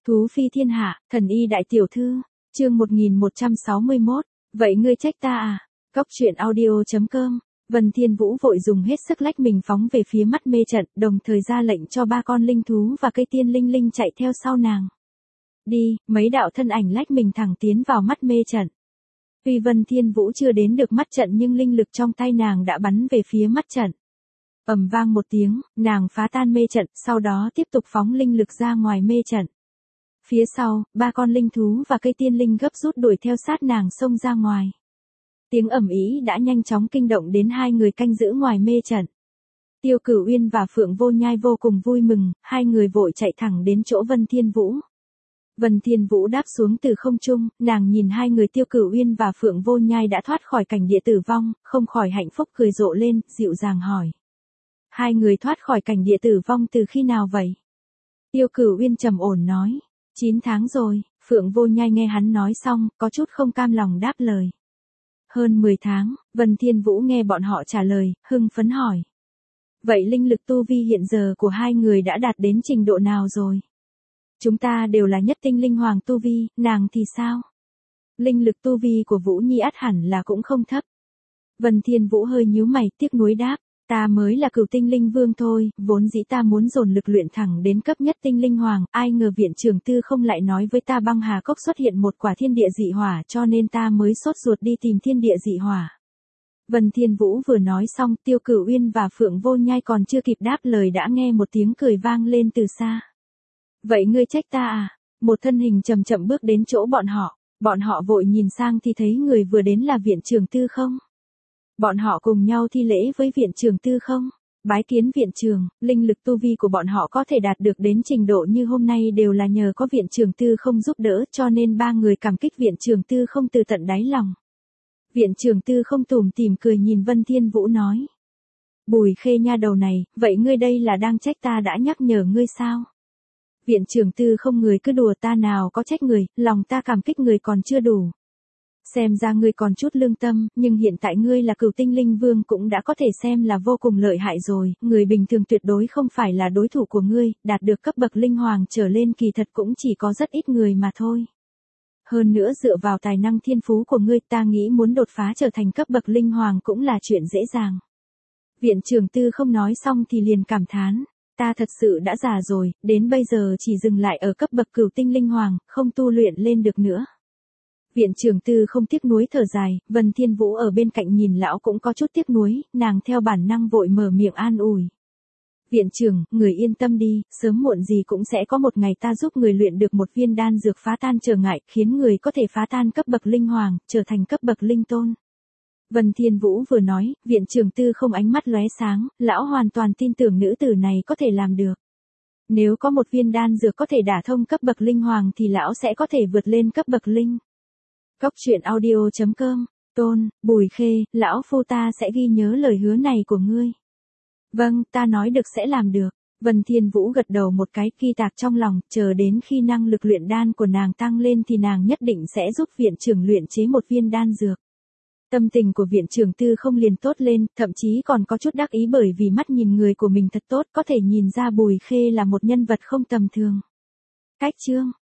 Thú phi thiên hạ, thần y đại tiểu thư, chương 1161, vậy ngươi trách ta à? Cóc truyện audio.com. Vân Thiên Vũ vội dùng hết sức lách mình phóng về phía mắt mê trận, đồng thời ra lệnh cho ba con linh thú và cây tiên linh linh chạy theo sau nàng. Đi, mấy đạo thân ảnh lách mình thẳng tiến vào mắt mê trận. Tuy Vân Thiên Vũ chưa đến được mắt trận nhưng linh lực trong tay nàng đã bắn về phía mắt trận. Ầm vang một tiếng, nàng phá tan mê trận, sau đó tiếp tục phóng linh lực ra ngoài mê trận. Phía sau, ba con linh thú và cây tiên linh gấp rút đuổi theo sát nàng xông ra ngoài. Tiếng ầm ĩ đã nhanh chóng kinh động đến hai người canh giữ ngoài mê trận. Tiêu Cửu Uyên và Phượng Vô Nhai vô cùng vui mừng, hai người vội chạy thẳng đến chỗ Vân Thiên Vũ. Vân Thiên Vũ đáp xuống từ không trung, nàng nhìn hai người Tiêu Cửu Uyên và Phượng Vô Nhai đã thoát khỏi cảnh địa tử vong, không khỏi hạnh phúc cười rộ lên, dịu dàng hỏi. Hai người thoát khỏi cảnh địa tử vong từ khi nào vậy? Tiêu Cửu Uyên trầm ổn nói. 9 tháng rồi. Phượng Vô Nhai nghe hắn nói xong, có chút không cam lòng đáp lời. Hơn 10 tháng, Vân Thiên Vũ nghe bọn họ trả lời, hưng phấn hỏi. Vậy linh lực tu vi hiện giờ của hai người đã đạt đến trình độ nào rồi? Chúng ta đều là nhất tinh linh hoàng tu vi, nàng thì sao? Linh lực tu vi của Vũ Nhi ắt hẳn là cũng không thấp. Vân Thiên Vũ hơi nhíu mày tiếc nuối đáp. Ta mới là cửu tinh linh vương thôi, vốn dĩ ta muốn dồn lực luyện thẳng đến cấp nhất tinh linh hoàng, ai ngờ viện trưởng Tư không lại nói với ta băng hà cốc xuất hiện một quả thiên địa dị hỏa cho nên ta mới sốt ruột đi tìm thiên địa dị hỏa. Vân Thiên Vũ vừa nói xong, Tiêu Cửu Uyên và Phượng Vô Nhai còn chưa kịp đáp lời đã nghe một tiếng cười vang lên từ xa. Vậy ngươi trách ta à? Một thân hình chậm chậm bước đến chỗ bọn họ vội nhìn sang thì thấy người vừa đến là viện trưởng Tư không. Bọn họ cùng nhau thi lễ với viện trưởng Tư không. Bái kiến viện trưởng, linh lực tu vi của bọn họ có thể đạt được đến trình độ như hôm nay đều là nhờ có viện trưởng Tư không giúp đỡ cho nên ba người cảm kích viện trưởng Tư không từ tận đáy lòng. Viện trưởng Tư không tủm tỉm cười nhìn Vân Thiên Vũ nói. Bùi Khê nha đầu này, vậy ngươi đây là đang trách ta đã nhắc nhở ngươi sao? Viện trưởng Tư không người cứ đùa ta nào có trách người, lòng ta cảm kích người còn chưa đủ. Xem ra ngươi còn chút lương tâm, nhưng hiện tại ngươi là cửu tinh linh vương cũng đã có thể xem là vô cùng lợi hại rồi, người bình thường tuyệt đối không phải là đối thủ của ngươi, đạt được cấp bậc linh hoàng trở lên kỳ thật cũng chỉ có rất ít người mà thôi. Hơn nữa dựa vào tài năng thiên phú của ngươi ta nghĩ muốn đột phá trở thành cấp bậc linh hoàng cũng là chuyện dễ dàng. Viện trưởng Tư không nói xong thì liền cảm thán, ta thật sự đã già rồi, đến bây giờ chỉ dừng lại ở cấp bậc cửu tinh linh hoàng, không tu luyện lên được nữa. Viện trưởng Tư không tiếc nuối thở dài, Vân Thiên Vũ ở bên cạnh nhìn lão cũng có chút tiếc nuối, nàng theo bản năng vội mở miệng an ủi. Viện trưởng, người yên tâm đi, sớm muộn gì cũng sẽ có một ngày ta giúp người luyện được một viên đan dược phá tan trở ngại, khiến người có thể phá tan cấp bậc linh hoàng, trở thành cấp bậc linh tôn. Vân Thiên Vũ vừa nói, viện trưởng Tư không ánh mắt lóe sáng, lão hoàn toàn tin tưởng nữ tử này có thể làm được. Nếu có một viên đan dược có thể đả thông cấp bậc linh hoàng thì lão sẽ có thể vượt lên cấp bậc linh. Cóc truyện audio.com, Tôn, Bùi Khê, lão phu ta sẽ ghi nhớ lời hứa này của ngươi. Vâng, ta nói được sẽ làm được. Vân Thiên Vũ gật đầu một cái ghi tạc trong lòng, chờ đến khi năng lực luyện đan của nàng tăng lên thì nàng nhất định sẽ giúp viện trưởng luyện chế một viên đan dược. Tâm tình của viện trưởng Tư không liền tốt lên, thậm chí còn có chút đắc ý bởi vì mắt nhìn người của mình thật tốt có thể nhìn ra Bùi Khê là một nhân vật không tầm thường. Cách chương